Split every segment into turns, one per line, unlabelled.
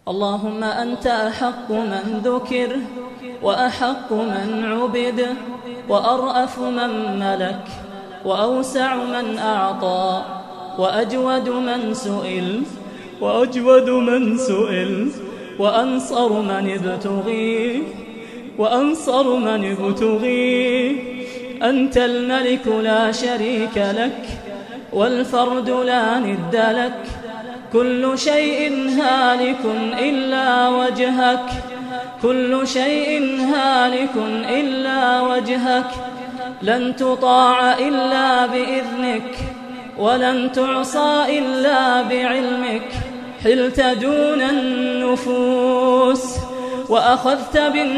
اللهم أنت أحق من ذكر وأحق من عبد وأرأف من ملك وأوسع من أعطى وأجود من سئل وأنصر من ابتغي أنت الملك لا شريك لك والفرد لا ند لك كل شيء هالك إلا وجهك لن تطاع إلا بإذنك ولن تعصى إلا بعلمك حلت دون النفوس وأخذت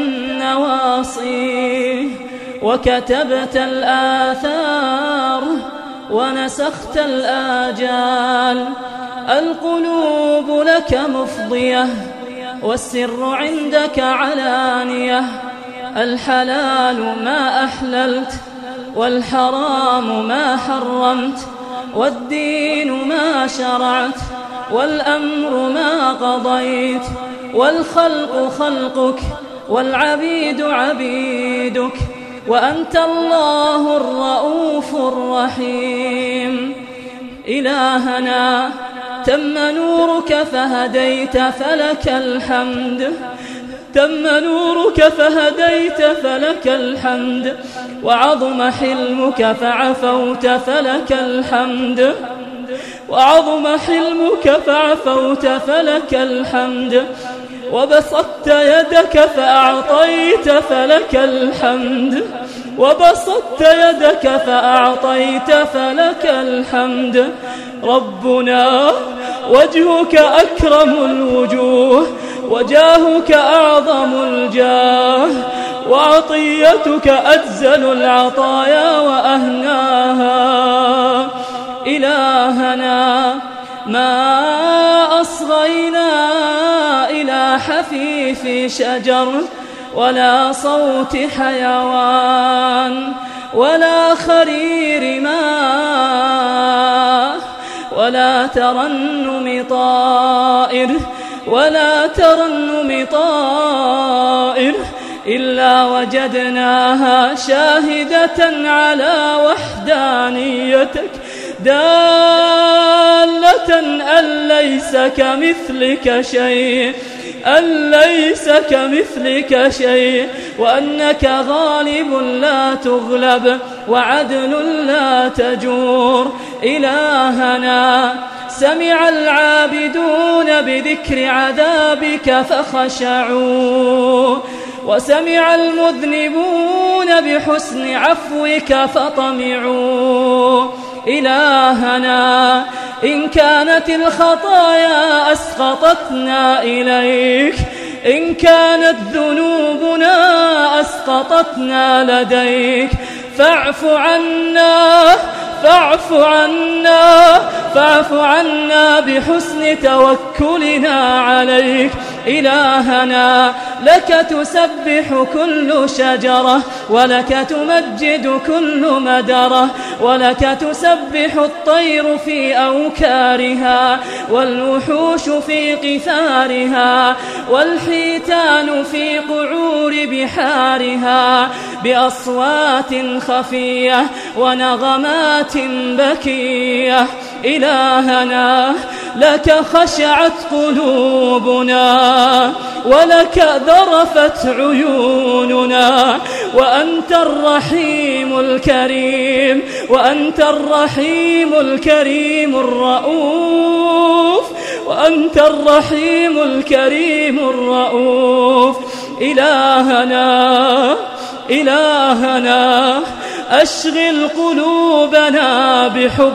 بالنواصي وكتبت الآثار ونسخت الآجال القلوب لك مفضية والسر عندك علانية الحلال ما أحللت والحرام ما حرمت والدين ما شرعت والأمر ما قضيت والخلق خلقك والعبيد عبيدك وأنت الله الرؤوف الرحيم إلهنا تم نورك فهديت فلك الحمد وعظم حلمك فعفوت فلك الحمد وبسطت يدك فأعطيت فلك الحمد ربنا وجهك أكرم الوجوه وجاهك أعظم الجاه وعطيتك أجزل العطايا وأهناها إلهنا ما أصغينا إلى حفيف شجر ولا صوت حيوان ولا خرير ماء ولا ترنم طائر إلا وجدناها شاهدة على وحدانيتك دالة أن ليس كمثلك شيء وأنك غالب لا تغلب وعدل لا تجور إلهنا سمع العابدون بذكر عذابك فخشعوا وسمع المذنبون بحسن عفوك فطمعوا إلهنا إن كانت الخطايا أسقطتنا إليك إن كانت ذنوبنا أسقطتنا لديك فاعف عنا بحسن توكلنا عليك إلهنا لك تسبح كل شجرة ولك تمجد كل مدرة ولك تسبح الطير في أوكارها والوحوش في قفارها والحيتان في قعور بحارها بأصوات خفية ونغمات بكية إلهنا لك خشعت قلوبنا ولك ذرفت عيوننا وأنت الرحيم الكريم الرؤوف إلهنا أشغل قلوبنا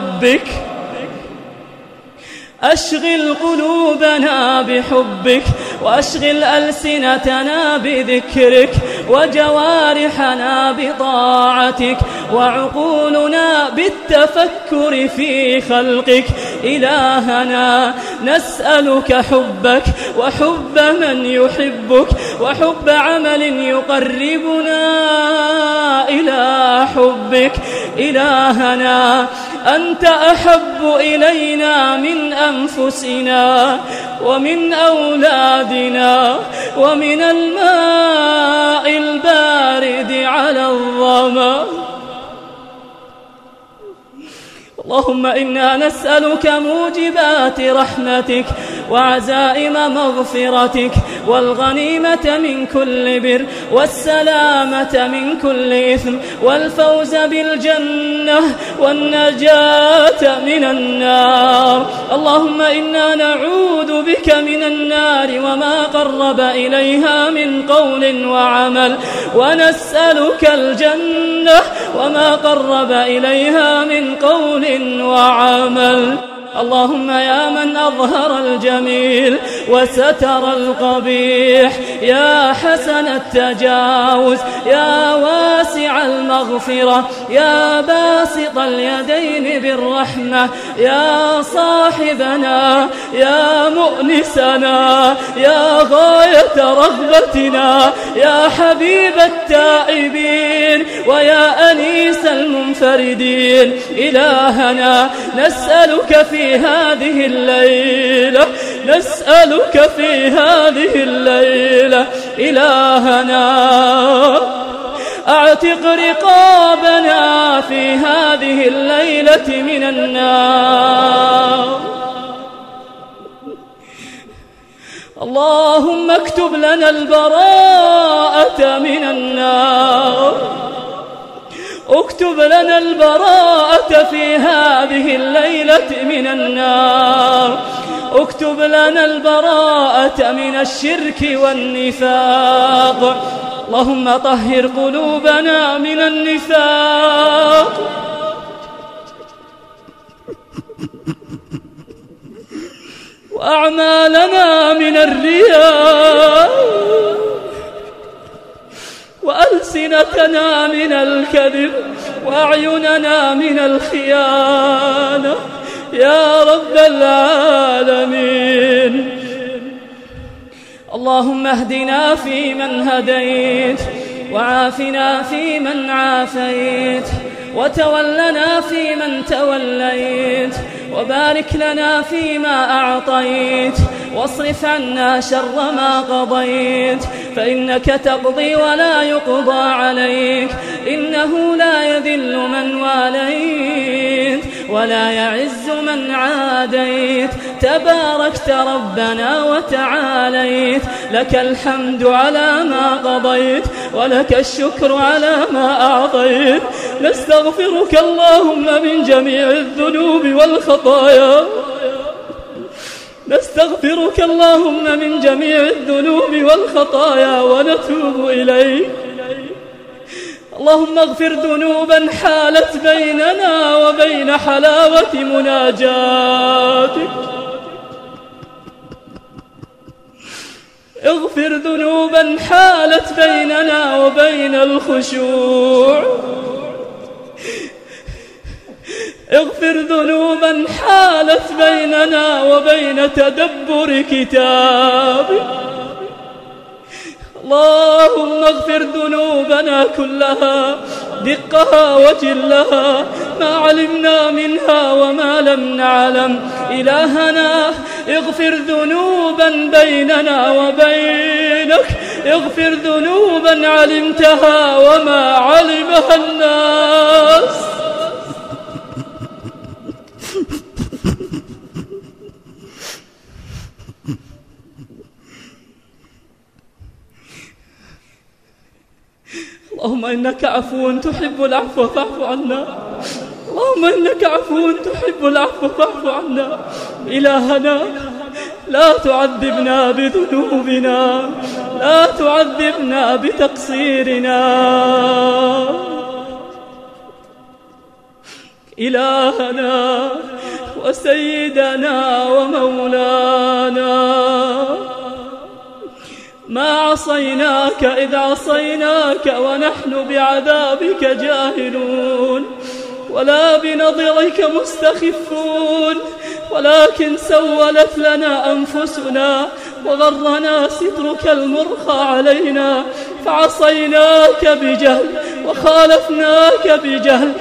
بحبك وأشغل ألسنتنا بذكرك وجوارحنا بطاعتك وعقولنا بالتفكر في خلقك إلهنا نسألك حبك وحب من يحبك وحب عمل يقربنا إلى حبك إلهنا أنت أحب إلينا من أنفسنا ومن أولادنا ومن الماء البارد على الظما. اللهم إنا نسألك موجبات رحمتك وعزائم مغفرتك والغنيمة من كل بر والسلامة من كل إثم والفوز بالجنة والنجاة من النار. اللهم إنا نعوذ بك من النار وما قرب إليها من قول وعمل، ونسألك الجنة وما قرب إليها من قول وعمل. اللهم يا من أظهر الجميل وستر القبيح، يا حسن التجاوز، يا واسع المغفرة، يا باسط اليدين بالرحمة، يا صاحبنا، يا مؤنسنا، يا غاية رغبتنا، يا حبيب التائبين ويا أنيس المنفردين. إلهنا نسألك في هذه الليلة، نسألك في هذه الليلة إلهنا أعتق رقابنا في هذه الليلة من النار. اللهم اكتب لنا البراءة من النار، اكتب لنا البراءة في هذه الليلة من النار، اكتب لنا البراءة من الشرك والنفاق. اللهم طهر قلوبنا من النفاق وأعمالنا من الرياء وألسنتنا من الكذب وأعيننا من الخيانة يا رب العالمين. اللهم اهدنا فيمن هديت، وعافنا فيمن عافيت، وتولنا فيمن توليت، وبارك لنا فيما أعطيت، واصرف عنا شر ما قضيت، فإنك تقضي ولا يقضى عليك، إنه لا يذل من واليت ولا يعز من عاديت، تباركت ربنا وتعاليت، لك الحمد على ما قضيت ولك الشكر على ما أعطيت. نستغفرك اللهم من جميع الذنوب والخطايا، نستغفرك اللهم من جميع الذنوب والخطايا ونتوب إليك. اللهم اغفر ذنوبا حالت بيننا وبين حلاوة مناجاتك، اغفر ذنوبا حالت بيننا وبين الخشوع، اغفر ذنوبا حالت بيننا وبين تدبر كتابك. اللهم اغفر ذنوبنا كلها دقها وجلها، ما علمنا منها وما لم نعلم. إلهنا اغفر ذنوبا بيننا وبينك، اغفر ذنوبا علمتها وما علمها الناس. اللهم إنك عفو تحب العفو فاعف عنا، اللهم إنك عفو تحب العفو فاعف عنا. إلهنا لا تعذبنا بذنوبنا، لا تعذبنا بتقصيرنا. إلهنا وسيدنا ومولانا، ما عصيناك إذ عصيناك ونحن بعذابك جاهلون، ولا بنظرك مستخفون، ولكن سولت لنا أنفسنا وغرنا سترك المرخى علينا، فعصيناك بجهل وخالفناك بجهل،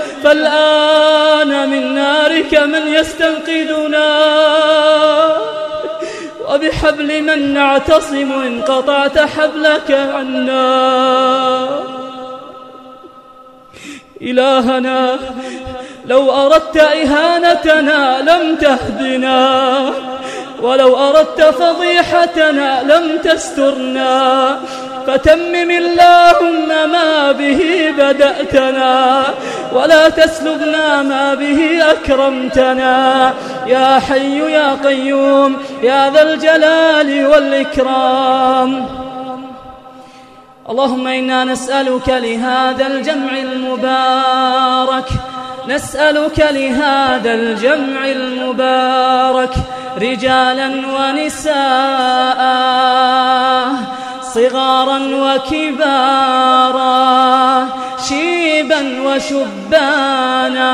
فالآن من نارك من يستنقذنا، وبحبل من نعتصم إن قطعت حبلك عنا. إلهنا لو أردت إهانتنا لم تهدنا، ولو أردت فضيحتنا لم تسترنا، فتمم اللهم ما به بدأتنا، ولا تسلبنا ما به أكرمتنا، يا حي يا قيوم يا ذا الجلال والإكرام. اللهم إنا نسألك لهذا الجمع المبارك، نسألك لهذا الجمع المبارك رجالا ونساء، صغارا وكبارا، شيبا وشبانا.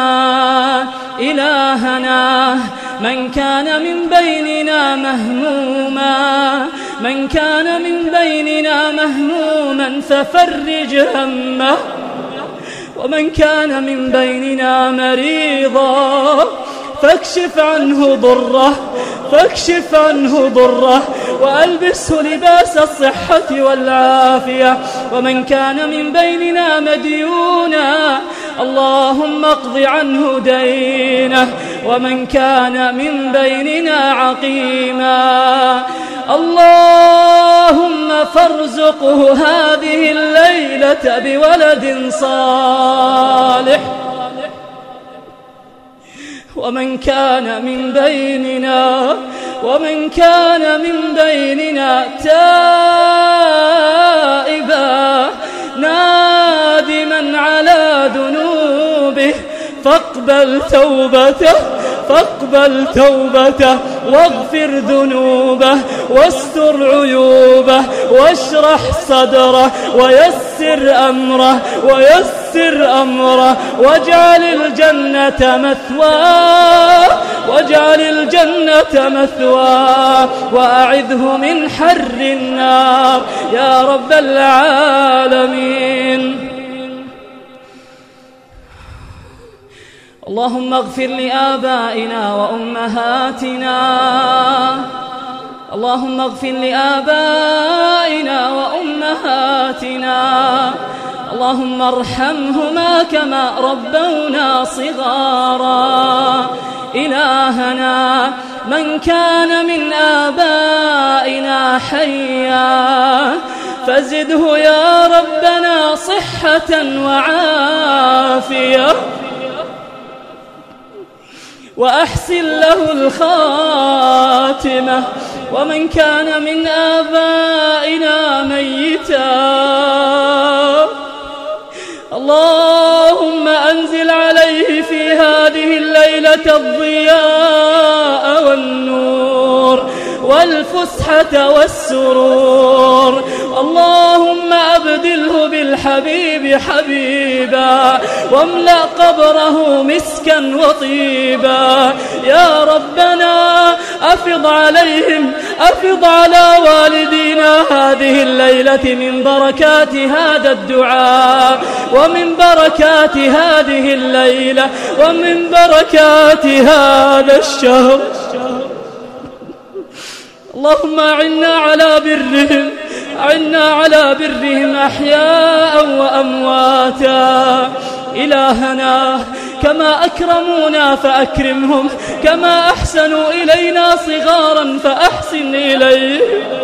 إلهنا من كان من بيننا مهموما، من كان من بيننا مهموما ففرج همه، ومن كان من بيننا مريضا فاكشف عنه ضره، فاكشف عنه ضره وألبسه لباس الصحة والعافية، ومن كان من بيننا مديونا اللهم اقض عنه دينه، ومن كان من بيننا عقيما اللهم فارزقه هذه الليلة بولد صالح، ومن كان من بيننا تائبا نادما على ذنوبه فاقبل توبته واغفر ذنوبه واستر عيوبه واشرح صدره ويسر أمره واجعل الجنة مثواه وأعذه من حر النار يا رب العالمين. اللهم اغفر لآبائنا وأمهاتنا، اللهم اغفر لآبائنا وأمهاتنا، اللهم ارحمهما كما ربونا صغارا. إلهنا من كان من آبائنا حيا فزده يا ربنا صحة وعافية، وأحسن له الخاتمة، ومن كان من آبائنا ميتا اللهم أنزل عليه في هذه الليلة الضياء والنور والفسحة والسرور، اللهم أبدله بالحبيب حبيبا واملأ قبره مسكا وطيبا يا ربنا. أفض عليهم، أفض على والدينا هذه الليلة من بركات هذا الدعاء، ومن بركات هذه الليلة، ومن بركات هذا الشهر. اللهم أعنا على برهم أحياء وأمواتا. إلهنا كما أكرمونا فأكرمهم، كما أحسنوا إلينا صغارا فأحسن إليهم.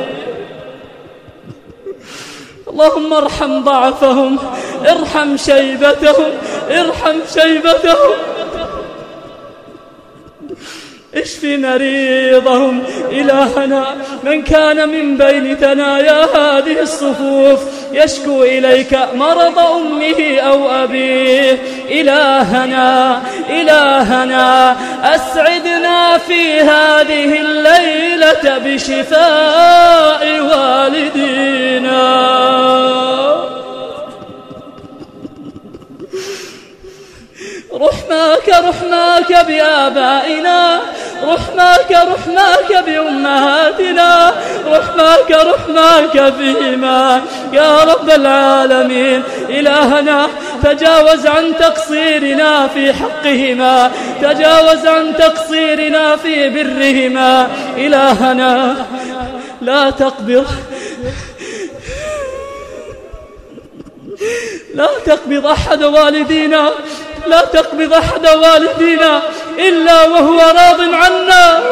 اللهم ارحم ضعفهم، ارحم شيبتهم، اشف مريضهم. إلهنا من كان من بين ثنايا هذه الصفوف يشكو إليك مرض أمه أو أبيه، إلهنا أسعدنا في هذه الليلة بشفاء والدينا. رحماك بآبائنا، رحماك بأمهاتنا، رحماك فيهما يا رب العالمين. إلهنا تجاوز عن تقصيرنا في حقهما، تجاوز عن تقصيرنا في برهما. إلهنا لا تقبض أحد والدينا، لا تقبض أحد والدينا إلا وهو راض عنا،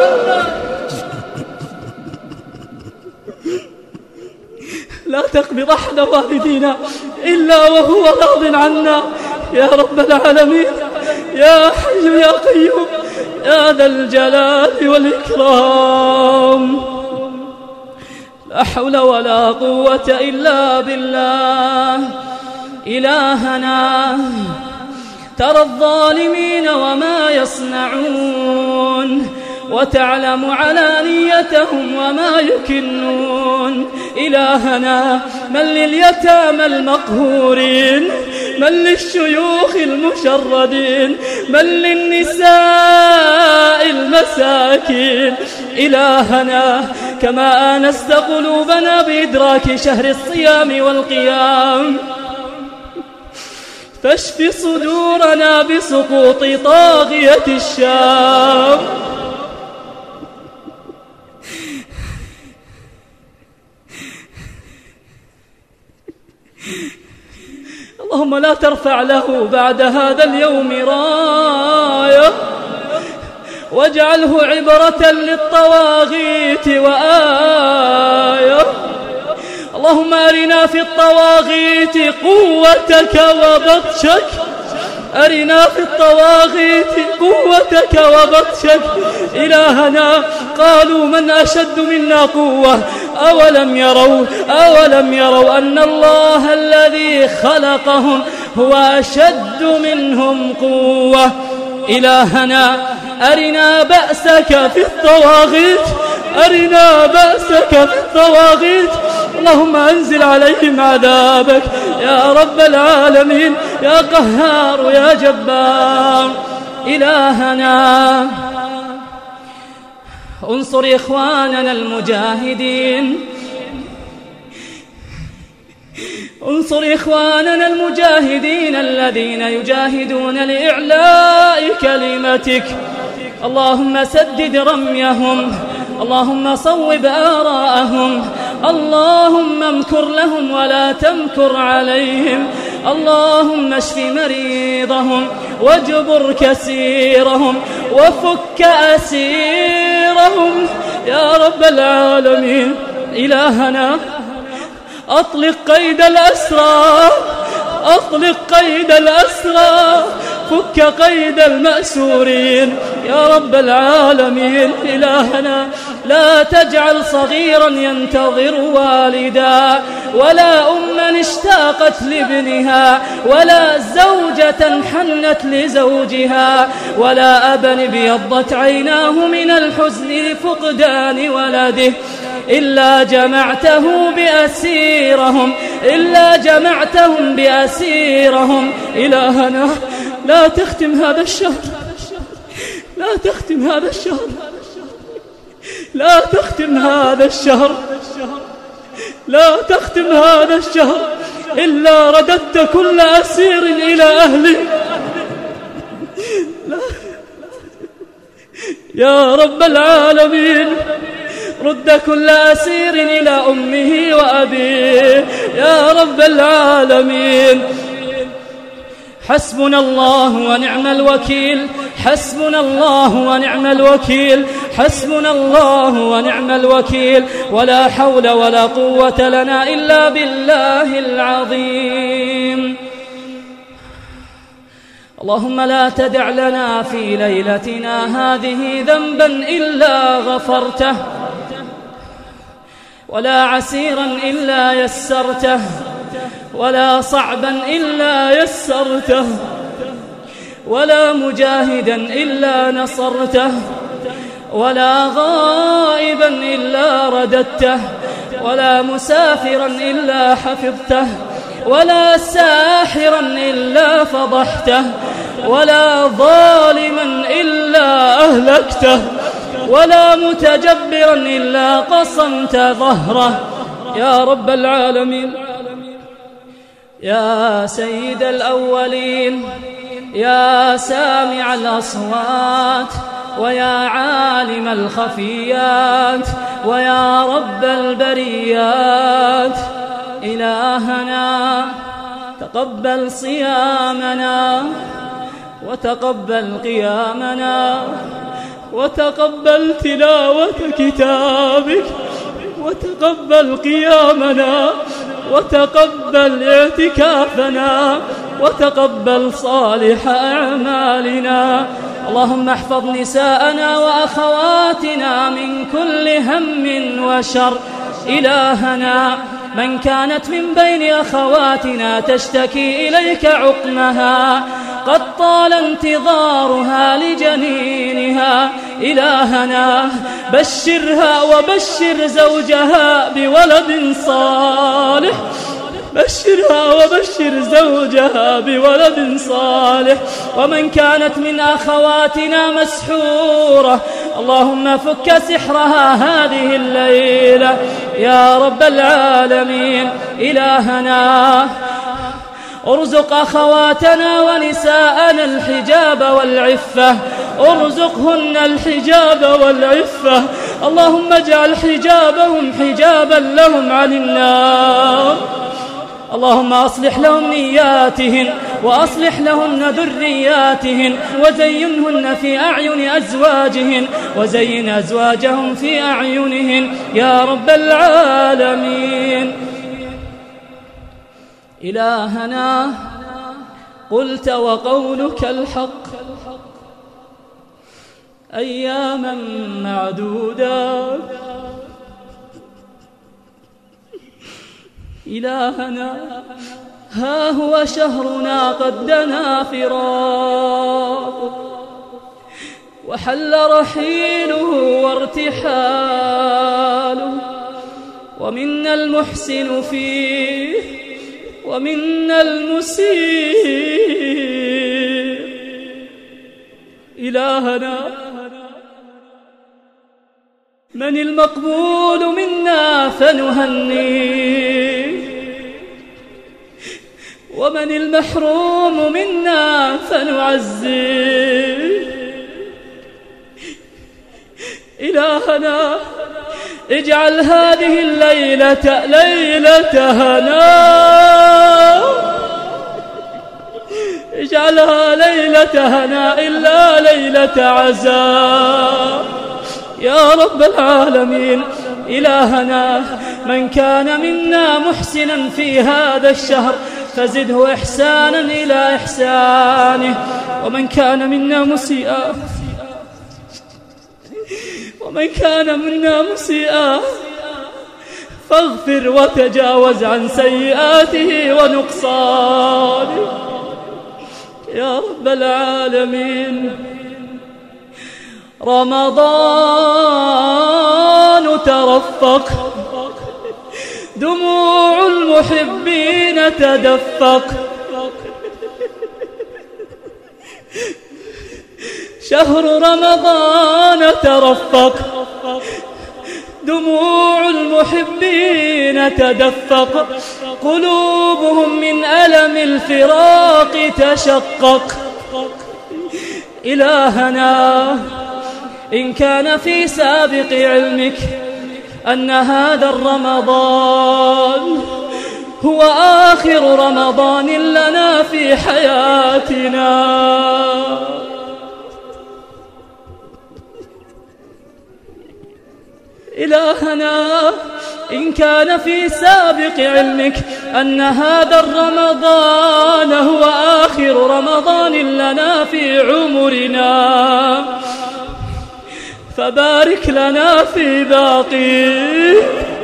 لا تقبض أحد والدينا إلا وهو راض عنا يا رب العالمين. يا حي يا قيوم يا ذا الجلال والإكرام. لا حول ولا قوة إلا بالله. إلهنا ترى الظالمين وما يصنعون، وتعلم علانيتهم وما يكنون. إلهنا من لليتامى المقهورين، من للشيوخ المشردين، من للنساء المساكين. إلهنا كما آنست قلوبنا بإدراك شهر الصيام والقيام، فاشف صدورنا بسقوط طاغية الشام. اللهم لا ترفع له بعد هذا اليوم راية، واجعله عبرة للطواغيت وآية. اللهم أرنا في الطواغيت قوتك وبطشك، أرنا في الطواغيت قوتك وبطشك. إلهنا قالوا من أشد منا قوة، أولم يروا أن الله الذي خلقهم هو أشد منهم قوة. إلهنا أرنا بأسك في الطواغيت، أرنا بأسك في الطواغيت. اللهم أنزل عليهم عذابك يا رب العالمين، يا قهار يا جبار. إلهنا انصر إخواننا المجاهدين، انصر إخواننا المجاهدين الذين يجاهدون لإعلاء كلمتك. اللهم سدد رميهم، اللهم صوب آراءهم، اللهم امكر لهم ولا تمكر عليهم. اللهم اشف مريضهم واجبر كسيرهم وفك أسيرهم يا رب العالمين. إلهنا أطلق قيد الأسرى، أطلق قيد الأسرى، فك قيد المأسورين يا رب العالمين. إلهنا لا تجعل صغيرا ينتظر والدا، ولا أما اشتاقت لابنها، ولا زوجة حنت لزوجها، ولا أبا ابيضت عيناه من الحزن لفقدان ولده، إلا جمعته بأسيرهم، إلا جمعتهم بأسيرهم. إلهنا لا تختم هذا الشهر، لا تختم هذا الشهر، لا تختم هذا الشهر، لا تختم هذا الشهر إلا رددت كل أسير إلى أهله. يا رب العالمين رد كل أسير إلى أمه وأبيه يا رب العالمين. حسبنا الله ونعم الوكيل، حسبنا الله ونعم الوكيل، حسبنا الله ونعم الوكيل، ولا حول ولا قوة لنا إلا بالله العظيم. اللهم لا تدع لنا في ليلتنا هذه ذنبا إلا غفرته، ولا عسيرا إلا يسرته، ولا صعبا إلا يسرته، ولا مجاهدا إلا نصرته، ولا غائبا إلا رددته، ولا مسافرا إلا حفظته، ولا ساحرا إلا فضحته، ولا ظالما إلا أهلكته، ولا متجبرا إلا قصمت ظهره يا رب العالمين. يا سيد الأولين، يا سامع الأصوات، ويا عالم الخفيات، ويا رب البريات، إلهنا تقبل صيامنا وتقبل قيامنا وتقبل تلاوة كتابك وتقبل قيامنا وتقبل اعتكافنا وتقبل صالح أعمالنا. اللهم احفظ نساءنا وأخواتنا من كل هم وشر. إلهنا من كانت من بين أخواتنا تشتكي إليك عقمها قد طال انتظارها لجنينها، إلهنا بشرها وبشر زوجها بولد صالح، بشرها وبشر زوجها بولد صالح. ومن كانت من أخواتنا مسحورة اللهم فك سحرها هذه الليلة يا رب العالمين. إلهنا ارزق أخواتنا ونساءنا الحجاب والعفة، ارزقهن الحجاب والعفة. اللهم اجعل حجابهم حجابا لهم عن النار. اللهم أصلح لهم نياتهن وأصلح لهن ذرياتهن وزينهن في أعين أزواجهن وزين أزواجهم في أعينهن يا رب العالمين. إلهنا قلت وقولك الحق أياما معدودات. إلهنا ها هو شهرنا قد دنا فراقه وحل رحيله وارتحاله، ومنا المحسن فيه ومنا المسيء. إلهنا من المقبول منا فنهنيه ومن المحروم منا فنعزيه. إلهنا اجعل هذه الليلة ليلة هناء، اجعلها ليلة هناء لا ليلة عزاء يا رب العالمين. إلهنا من كان منا محسنا في هذا الشهر فزده إحسانا إلى إحسانه، ومن كان منا مسيئا فاغفر وتجاوز عن سيئاته ونقصانه يا رب العالمين. رمضان ترفق، دموع المحبين تدفق، شهر رمضان ترفق، دموع المحبين تدفق، قلوبهم من ألم الفراق تشقق. إلهنا إن كان في سابق علمك أن هذا الرمضان هو آخر رمضان لنا في حياتنا، إلهنا إن كان في سابق علمك أن هذا الرمضان هو آخر رمضان لنا في عمرنا فبارك لنا في باقي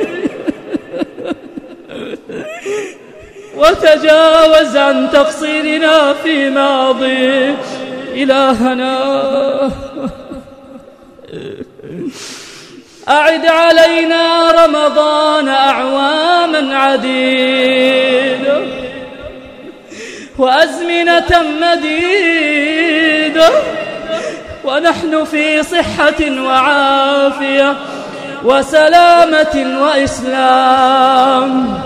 وتجاوز عن تقصيرنا في ماضي. إلهنا أعد علينا رمضان أعواما عديدة وأزمنة مديدة ونحن في صحة وعافية وسلامة وإسلام.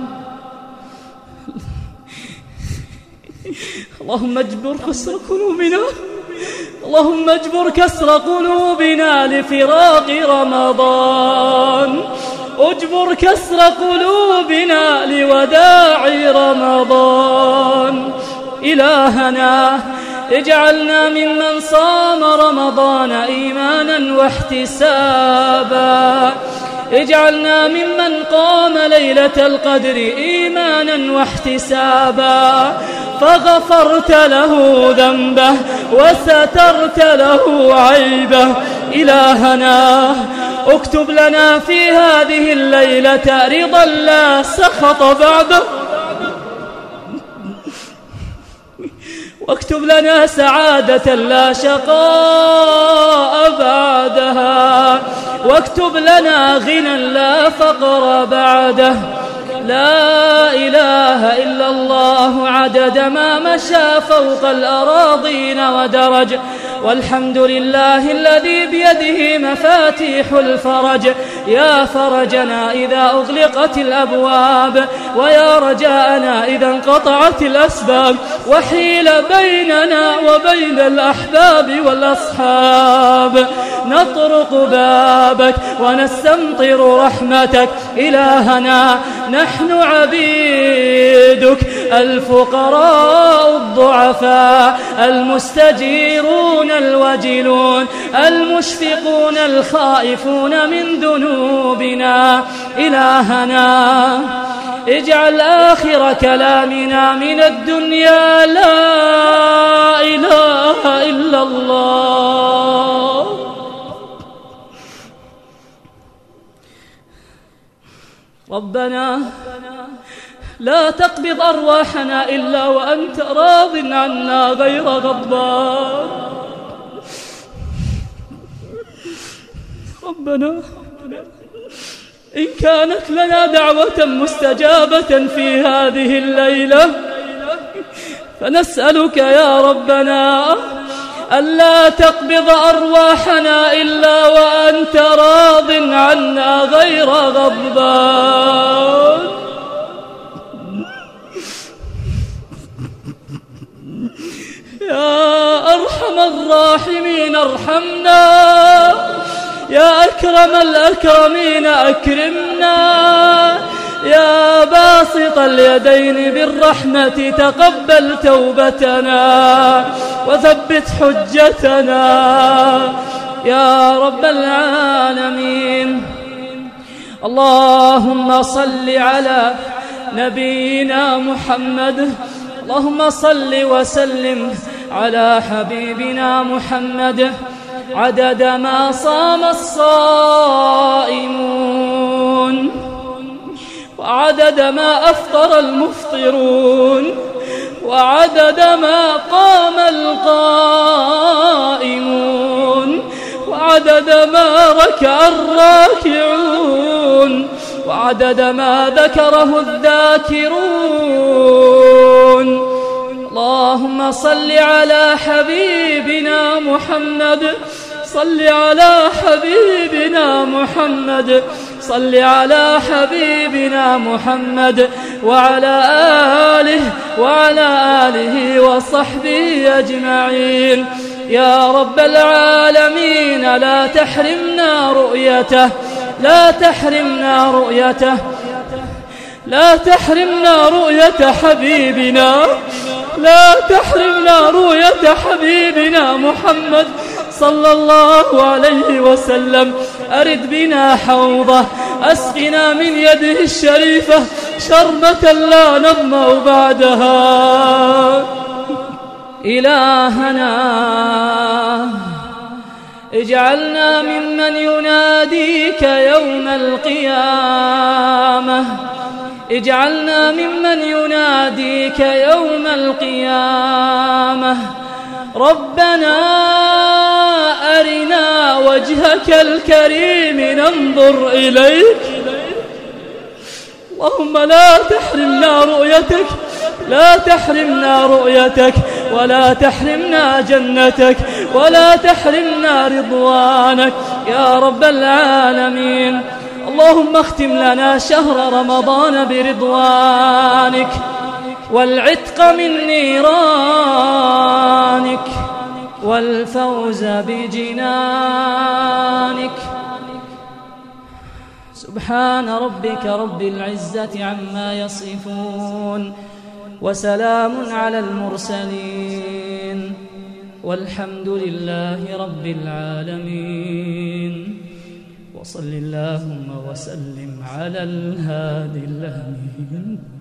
اللهم اجبر كسر قلوبنا، اللهم اجبر كسر قلوبنا لفراق رمضان، اجبر كسر قلوبنا لوداع رمضان. إلهنا اجعلنا ممن صام رمضان إيمانا واحتسابا، اجعلنا ممن قام ليلة القدر إيمانا واحتسابا، فغفرت له ذنبه وسترت له عيبه. إلهنا اكتب لنا في هذه الليلة رضا لا سخط بعده، واكتب لنا سعادة لا شقاء بعدها، واكتب لنا غنى لا فقر بعده. لا إله إلا الله عدد ما مشى فوق الأراضين ودرج، والحمد لله الذي بيده مفاتيح الفرج. يا فرجنا إذا أغلقت الأبواب، ويا رجاءنا إذا انقطعت الأسباب، وحيل بيننا وبين الأحباب والأصحاب. نطرق بابك ونستمطر رحمتك. إلهنا نحن عبيدك الفقراء الضعفاء المستجيرون الوجلون المشفقون الخائفون من ذنوبنا. إلهنا اجعل آخر كلامنا من الدنيا لا إله إلا الله. ربنا لا تقبض أرواحنا إلا وأنت راض عنا غير غضبان. ربنا إن كانت لنا دعوة مستجابة في هذه الليلة فنسألك يا ربنا ألا تقبض أرواحنا إلا وأنت راض عنا غير غضبان. يا أرحم الراحمين ارحمنا، يا أكرم الأكرمين أكرمنا، يا باسط اليدين بالرحمة تقبل توبتنا وثبت حجتنا يا رب العالمين. اللهم صل على نبينا محمد، اللهم صل وسلم على حبيبنا محمد عدد ما صام الصائمون، وعدد ما أفطر المفطرون، وعدد ما قام القائمون، وعدد ما ركع الراكعون، وعدد ما ذكره الذاكرون. اللهم صل على حبيبنا محمد، صل على حبيبنا محمد، صل على حبيبنا محمد وعلى آله وصحبه أجمعين. يا رب العالمين لا تحرمنا رؤيته، لا تحرمنا رؤيته، لا تحرمنا رؤية حبيبنا، لا تحرمنا رؤية حبيبنا محمد صلى الله عليه وسلم. أرد بنا حوضه، أسقنا من يده الشريفة شربة لا نظمأ بعدها. إلهنا اجعلنا ممن يناديك يوم القيامة، اجعلنا ممن يناديك يوم القيامة. ربنا أرنا وجهك الكريم ننظر إليك. اللهم لا تحرمنا رؤيتك، لا تحرمنا رؤيتك، ولا تحرمنا جنتك، ولا تحرمنا رضوانك يا رب العالمين. اللهم اختم لنا شهر رمضان برضوانك والعتق من نيرانك والفوز بجنانك. سبحان ربك رب العزة عما يصفون وسلام على المرسلين والحمد لله رب العالمين. وصل اللهم وسلم على الهادي الأمين.